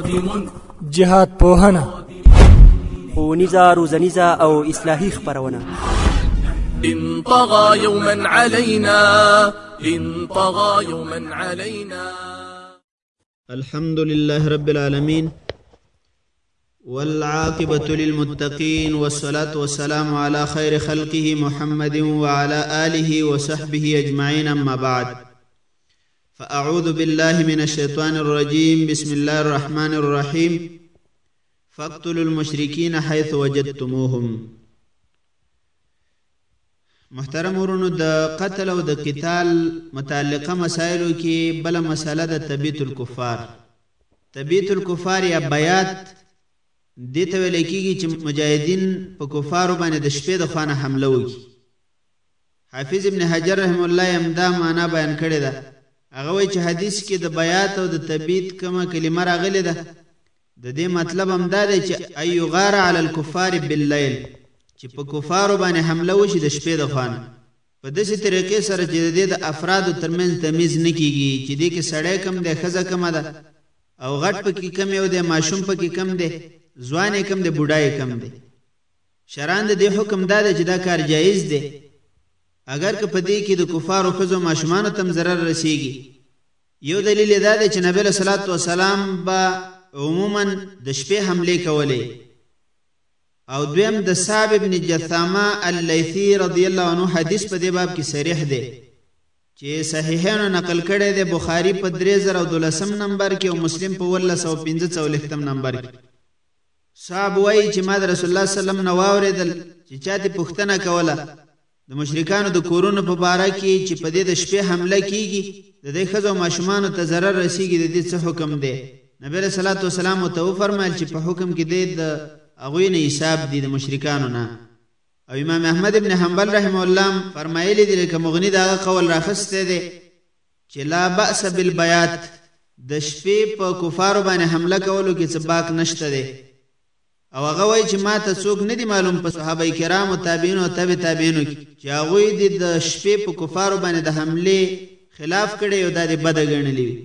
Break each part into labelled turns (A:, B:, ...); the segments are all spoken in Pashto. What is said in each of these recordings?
A: قادم
B: جهاد پوهنه
C: ښوونیزه روزنیزه او اصلاحي خپرونه
A: إن طغى يوما علينا إن طغى يوما علينا.
D: الحمد لله رب العالمين والعاقبة للمتقين والصلاة والسلام على خير خلقه محمد وعلى آله وصحبه أجمعين. أما بعد فأعوذ بالله من الشيطان الرجيم. بسم الله الرحمن الرحيم. فاقتلوا المشركين حيث وجدتموهم. محترم ورونو د قتل او د قتال متعلقه مسائلو کې بل مسله د تبیت الکفار. تبیت الکفار یا بیات دې ته ویل کېږي چې مجاهدین په کفارو باندې د شپې د خانه حمله وکړي. حافظ ابن حجر رحم الله امدا معنا بیان کړی ده. هغه وایي چې حدیث کې د بیات او د تبیت کومه کلمه راغلې ده د دې مطلب همدا دی چې ایو غار علی الکفار باللیل، چې په کفارو باندې حمله وشي د شپې د خانه په داسې طریقې سره چې د افرادو ترمنځ تمیز نه کیږي چې دې کې سړی کم دی ښځه کمه ده او غټ پکې کم یو دی ماشوم پکې کم دی ځوان یې کم دی بوډا یې کم دی. شرعاً د دې حکم دا دی چې دا کار جایز دی اگر که په دې کې د کفارو ښځو ماشومانو ته هم ضرر رسیږي. یو دلیل دا دی چې نبی علیه صلوات وسلام به عموما د شپې حملې کولې، او دویم د صعب ابن جثامه اللیثی رضی الله عنه حدیث په دې باب کې صریح دی چې صحیحینو نقل کړی دی. بخاری په 3012 نمبر کې او مسلم په 1445 نمبر کې. صحاب وایي چې ما د رسول الله صلی الله علیه وسلم نو واوریدل چې چا دې پوښتنه کوله د مشرکانو د کورونو په باره کې چې په دې د شپې حمله کیږي د دې ښځو ماشومانو ته ضرر رسیږي د دې څه حکم دی. نبی علیه الصلاۃ والسلام ته وفرمایل چې په حکم کې د هغوی نه حساب دي د مشرکانو نه. او امام احمد ابن حنبل رحمه الله فرمایلی دی لکه مغنی دا قول راخسته دی چې لا بأس بالبیات، د شپې په کفارو باندې حمله کولو کې څه باک نشته دی. او هغه وایي چې ما ته څوک نه دی معلوم په صحابه کرامو تابعینو او تبع تابعینو کې چې هغوی د شپې په کفارو باندې د حملې خلاف کړي او دا د بده ګڼلې وي.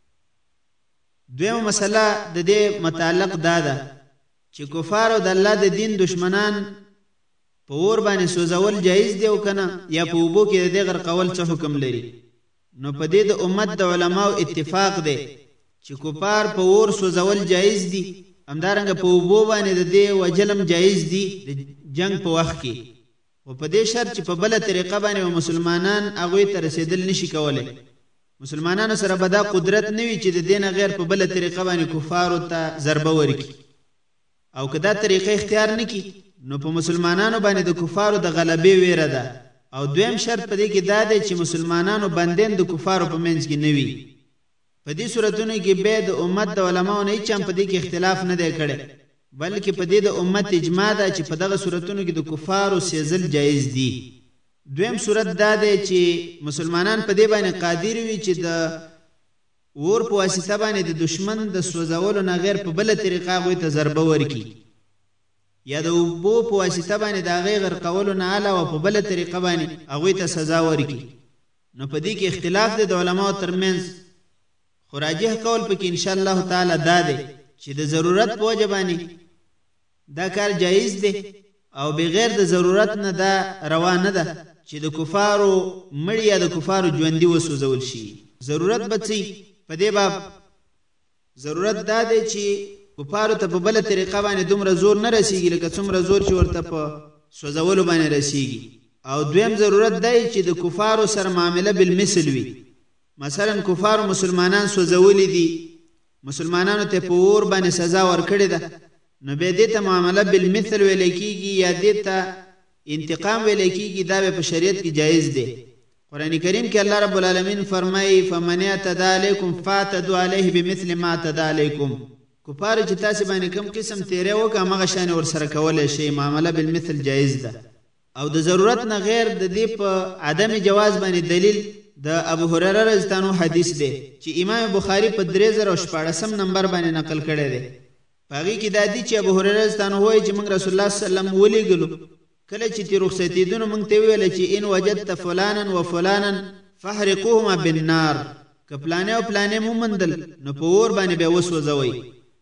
D: دویمه مسله د دې متعلق دا ده چې کفارو د الله د دین دشمنان په اور باندې سوځول جایز دی او کنه یا په اوبو کې د دې غرقول څه حکم لري. نو په دې د امت د علماو اتفاق دی چې کفار په اور سوځول جایز دي، همدارنګه په اوبو باندې د دې وجلم جایز دي د جنگ په وخت کې، او په دې شرط چې په بل طریقه باندې مسلمانان هغه ته رسیدل نشي کولای. مسلمانانو سره به دا قدرت نه وي چې د دین غیر په بل طریقه باندې کفارو ته ضربه ورکړي، او که دا طریقه اختیار نکړي نو په مسلمانانو باندې د کفارو د غلبې ویره ده. او دویم شرط په دې کې دا دی چې مسلمانانو بندین د کفارو په منځ کې نه وي. په دې صورتونو کې به د امت د علماو نه هیڅ هم په دې کې اختلاف نه دی کړی، بلکې په دې د امت اجماع ده چې په دغه صورتونو کې د کفارو سیزل جایز دي. دویم صورت دا دی چې مسلمانان په دې باندې قادر وي چې د اور په واسطه باندې د دشمن د سوځولو نه غیر په بل طریقه هغوی ته ضربه ورکړي، یا د اوبو په واسطه باندې د هغې غرقولو نه علاوه په بل طریقه باندې هغوی ته سزا ورکړي. نو په دې کې اختلاف دی د علماو ترمنځ، خو راجح قول پکې ان شاء الله تعالی دا دی چې د ضرورت په وجه باندې دا کار جایز دی او بغیر د ضرورت نه دا روا نه ده چې د کفارو مړي یا د کفارو ژوندي وسوځول شي. ضرورت به څه په دې باب؟ ضرورت دا دی چې کفارو ته په بل طریقه باندې دومره زور نه رسیږي لکه څومره زور چې ورته په سوځولو باندې رسیږي. او دویم ضرورت دی چې د کفارو سره معامله بالمثل وي. مثلا کفارو مسلمانان سوځولي دي، مسلمانانو ته په اور باندې سزا ورکړې ده، نو به دې ته معامله بالمثل ویل کېږي یا دې ته انتقام ویل کېږي. دا په شریعت کې جایز دی. قرآن کریم کې الله رب العالمین فرمایي فمن اعتدى علیکم فاعتدوا علیه بمثل ما اعتدى علیکم. کفار چې تاسو باندې کوم قسم تیرې وکړه هغه شان ورسره کولای شي، معامله بالمثل جایز ده. او د ضرورت نه غیر د دې په عدم جواز باندې دلیل د ابو هريره رضی الله عنه حدیث دی چې امام بخاری په 3014 نمبر باندې نقل کړی دی. پاغي کې دا دی چې ابو هريره رضی الله عنه وایي چې موږ رسول الله صلی الله علیه وسلم ولېګلو کله چې تی رخصتیدونو موږ ته ویل چې ان وجدت فلانا وفلانا فاحرقوهما بالنار، که پلانې او پلانې مو مندل نو په اور باندې به وسوځوي.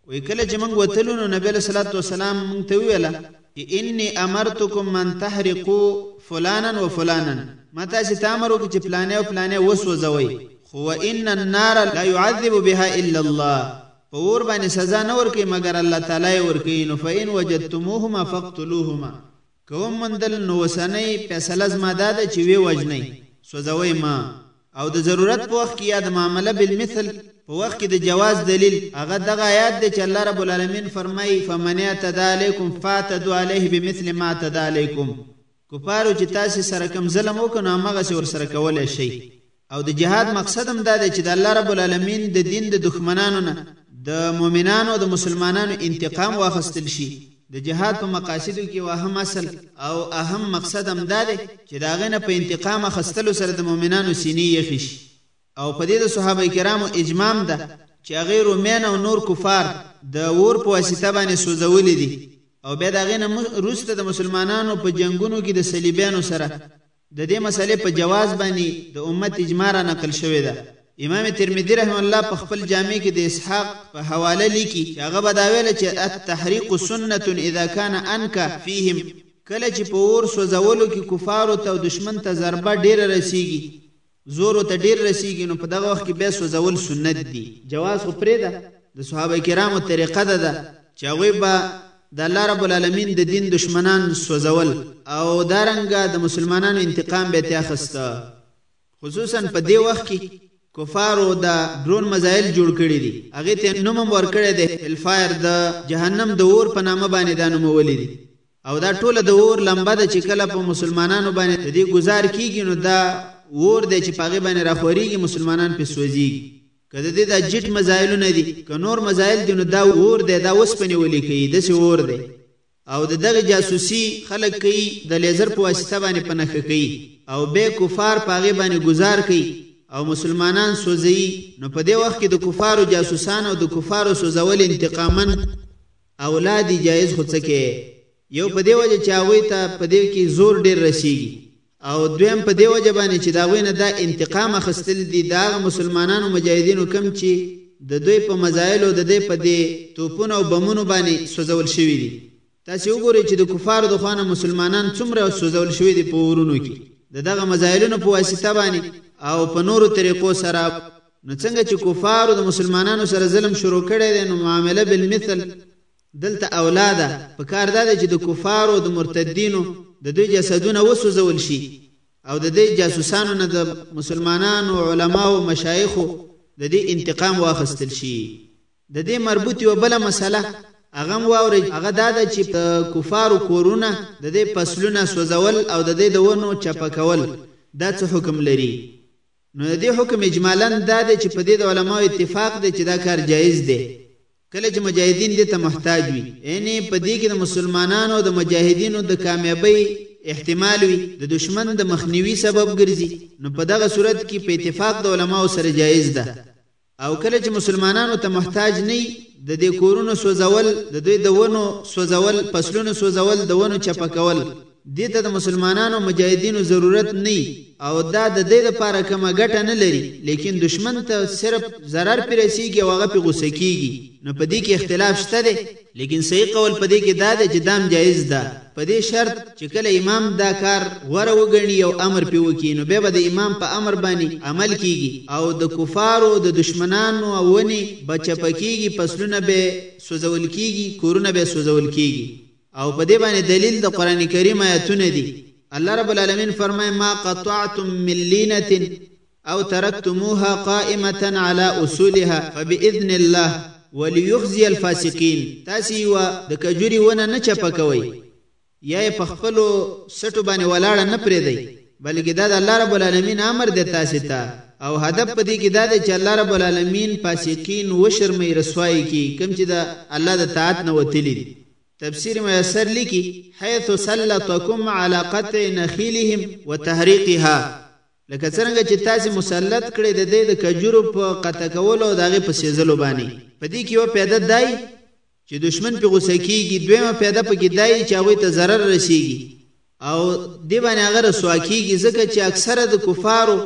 D: وی کله چې موږ وتلو نو نبی صلی الله علیه وسلم موږ ته ویله انی امرتکم من تحرقوا فلانا وفلانا ما تاسو ته امر وکړي چې فلانه او فلانه وسوځوي خو ان النار لا يعذب بها الا الله اور باندې سزا نه ورکي مگر الله تعالی ورکي نو فإن وجدتموهما فاقتلوهما کوم مندل نو وسنۍ فیصله زما ده چې وی وجنی سوځوي ما او د ضرورت په وخت کې یا د معامله بالمثل په وخت کې د جواز دلیل هغه دغه آیات دی چې الله رب العالمین فرمایي فمن اعتدى علیکم فاعتدوا علیه بمثل ما اعتدى علیکم کفارو چې تاسو سره کوم ظلم وکړو هغه څه ور سره کولای شي او د جهاد مقصد هم دا دی چې د الله رب العالمین د دین د دښمنانو نه د مؤمنانو او د مسلمانانو انتقام واخیستل شي د جهاد په مقاصدو کې واهم اصل او اهم مقصد هم دا دی چې دا غنه په انتقام اخیستلو سره د مؤمنانو سینې یخي شي او په دې د صحابه کرامو اجماع ده چې غیر رومین او نور کفار د ور په واسطه باندې سوځولې دي او بیا دا غنه روسته د مسلمانانو په جنگونو کې د صلیبیانو سره د دې مسلې په جواز باندې د امت اجماع را نقل شوی ده امام ترمذی رحم الله په خپل جامع کې د اسحاق په حواله لیکي هغه بداویل چې التحریق سنه اذا كان انکا فیهم کله چې په اور سوځولو کې کفارو ته او دشمن ته ضربه ډیره رسیږي زور ته ډیر رسیږي نو په دغه وخت کې به سوځول سنت دي جواز خو پرې ده د صحابه کرامو طریقه ده چې هغه به د الله رب العالمین د دین دشمنان سوځول او دارنګه د مسلمانانو انتقام به ته اخسته خصوصا په دې وخت کې کفارو دا ډرون مزایل جوړ کړی دي هغه ته نوم ورکړی دی الفایر د جهنم د اور په نامه باندې دا نوم ولې دي او دا ټوله د اور لمبه ده چې کله په مسلمانانو باندې د دې گزار کیږي نو دا اور دی چې پاغه باندې راخوريږي مسلمانان په سوځي کله دې دا جټ مزایل نه دي که نور مزایل دي نو دا اور دی دا وسپنی ولې کوي د سی اور دی او دغه جاسوسي خلک کوي د لیزر په واسطه باندې پنهخ کوي او به کفار پاغه باندې گزار کوي او مسلمانان سوځي نو په دې وخت کې د کفارو جاسوسان او د کفارو سوځول انتقامن اولاد جایز خود څخه یو په دې وجه چې هغه ته په دې کې زور ډیر رسیږي او دویم په دې وجه باندې چې دا غوینه دا انتقام اخستل دي دا مسلمانانو مجاهدینو کم چې د دوی په مزایلو د دې په دې توپونو او بمونو باندې سوځول شوی دي تاسو وګورئ چې د کفارو د خوانه مسلمانان څومره سوځول شوی دي په ورونو کې دغه مزایلونو په واسطه باندې او په نورو طریقو سره نو څنګه چې کفارو د مسلمانانو سره ظلم شروع کړي دي نو معامله بالمثل دلته اولاده په کار ده چې د کفارو د مرتدینو د دوی جسدونه وسوځول شي او د دې جاسوسانو نه د مسلمانانو علما او مشایخ د دې انتقام واخستل شي د دې مربوط یو بل مسله هغه واوري هغه دا چې کفارو کورونه د دې فصلونه سوځول او د دې دونو چپکول دا څه حکم لري نو د دې حکم اجمالاً دا دی چې په دې د علماو اتفاق دی چې دا کار جایز دی کله چې مجاهدین دې ته محتاج وي یعنی په دې کې د مسلمانانو د مجاهدینو د کامیابی احتمال وي د دشمن د مخنیوي سبب ګرځي نو په دغه صورت کې په اتفاق د علماو سره جایز ده او کله چې مسلمانانو ته محتاج نه د دې کورونو سوځول د دوی د ونو سوځول فصلونو سوځول د ونو چپکول دې ته د مسلمانانو مجاهدینو ضرورت نه او دا د دې لپاره کومه ګټه نه لري لیکن دشمن ته صرف zarar پیرسیږي او هغه په غوسه کیږي نو په دې کې اختلاف شته دی لیکن صحیح قول په دې کې دا دی چې دام جایز ده په دې شرط چې کله امام دا کار غوړه وګڼي او امر پی وکړي نو به د امام په امر باندې عمل کیږي او د کفارو د دشمنانو او ونی بچپکیږي فصلونه به سوځول کیږي کورونه به سوځول کیږي او په دې باندې دلیل د قران کریم آیاتونه دي الله رب العالمین فرمای ما قطعتم من لینه او ترکتموها قائمه على اصولها فباذن الله وليخزي الفاسقين تاسي و د کجوري ونه نه چپکوي یا په خپل سټو باندې ولاړ نه پریدي بلکې دا د الله رب العالمین امر دی تاسو ته او هدف پدې کې دا دی چې الله رب العالمین فاسقین و شرمې رسوایی کی کوم چې د الله د طاعت نه وتلی دي تفسیر میسر لیکي حيث سلطكم على قطع نخيلهم وتحريقها لکه څنګه چې تاسو مسلط کړی د دې د کجورو په قطع کولو او دغه په سیزلو باندې پدې کې یو پیدا دی چې دشمن په غوسه کیږي دویمه پیدا پکې دی چې هغه ته zarar رسیږي او دی باندې هغه رسوا کیږي ځکه چې اکثره د کفارو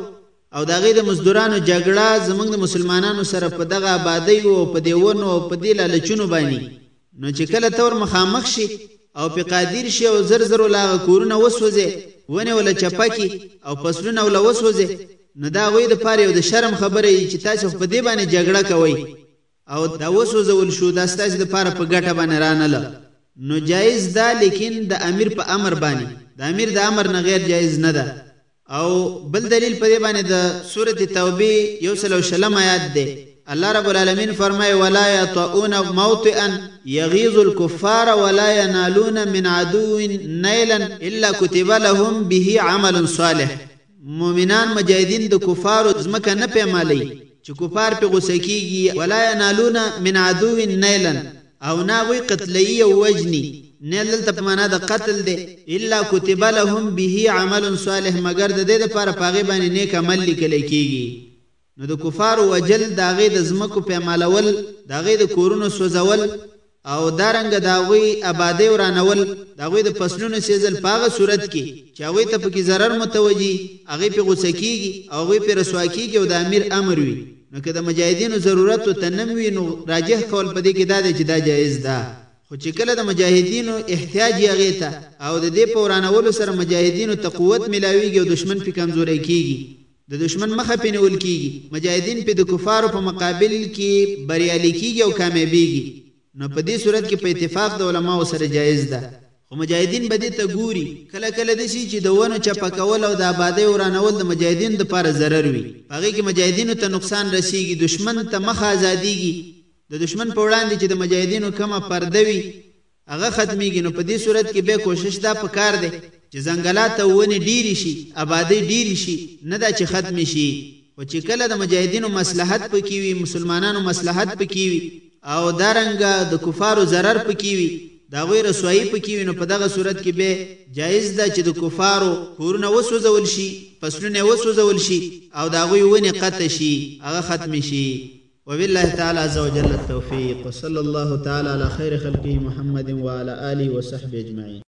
D: او د هغې د مزدورانو جګړه زموږ د مسلمانانو سره په دغه آبادۍ او په دې ونو او په دې لالچونو باندې نو چې کله ته ور مخامخ شي او په قادر شي او زر زر ولا هغه کورونه وسوځي ونې ولا چپکي او فصلونه ولا وسوځي نو دا هغوی دپاره یو د شرم خبره چې تاسو په دې باندې جګړه کوئ او دا وسوځول شو دا ستاسو دپاره په ګټه باندې رانله نو جایز ده لیکن د امیر په امر باندې د امیر د امر نه غیر جایز نه ده او بل دلیل په دې باندې د سورۃ توبه 120 آیات ده الله رب العالمین فرمای ولا یطؤون موطئا یغیظ الكفار ولا ینالون من عدو نیلا الا كتب لهم به عمل صالح مؤمنان مجاهدین د کفارو ځمکه نه پیمالي چې کفار په غوسه کیږي ولا ینالون من عدو نیلا او ناوی قتلی او وجنی نیل ته معنا د قتل دی الا كتب لهم به عمل صالح مگر د دې لپاره پاغي باندې نیک عمل لیکل کیږي نو د کفار وجل داغه د زمکو پیمالول داغه د کورونو سوزول او دارنګ داوی آبادی ورانول داوی د فصلونو سیزل پاغه صورت کې چې هغه ته پکې zarar متوجي هغه په غوسه کیږي او هغه په رسوا کیږي او د امیر امر وي نو که د مجاهدینو ضرورت او تنموي نو راجح کول پدې کې دا دی چې دا جایز ده خو چې کله د مجاهدینو احتیاج هغه ته او د دې په ورانولو سره مجاهدینو ته قوت ملاويږي او دشمن په کمزوري کیږي د دشمن مخه پینول کیږي مجاهدین په د کفارو په مقابل کې بریالي کیږي او کامیابیږي نو په دې صورت کې په اتفاق د علماو سره جایز ده خو مجاهدین به دې ته ګوري کله کله د شي چې د ونو چپکول او د آبادی ورانول د مجاهدین لپاره ضرر وي هغه کې مجاهدینو ته نقصان رسیږي دشمن ته مخه آزادیږي د دشمن په وړاندې چې د مجاهدینو کومه پرده وي هغه ختميږي نو په دې صورت کې به کوشش دا پکار دی چې ځنګلات ونې ډیری شي آبادی ډیری شي نه دا چې ختم شي او چې کله د مجاهدینو مصلحت پکې وي مسلمانانو مصلحت پکې وي او دارنګ د کفارو ضرر پکې وي دا غوی رسوایی پکې وي نو په دغه صورت کې به جایز ده چې د کفارو کورونه وسوځول شي فصلونه وسوځول شي او دا غوی ونې قطع شي هغه ختم شي وبالله تعالى عز وجل التوفيق وصلى الله تعالى على خير خلقه محمد وعلى آله وصحبه أجمعين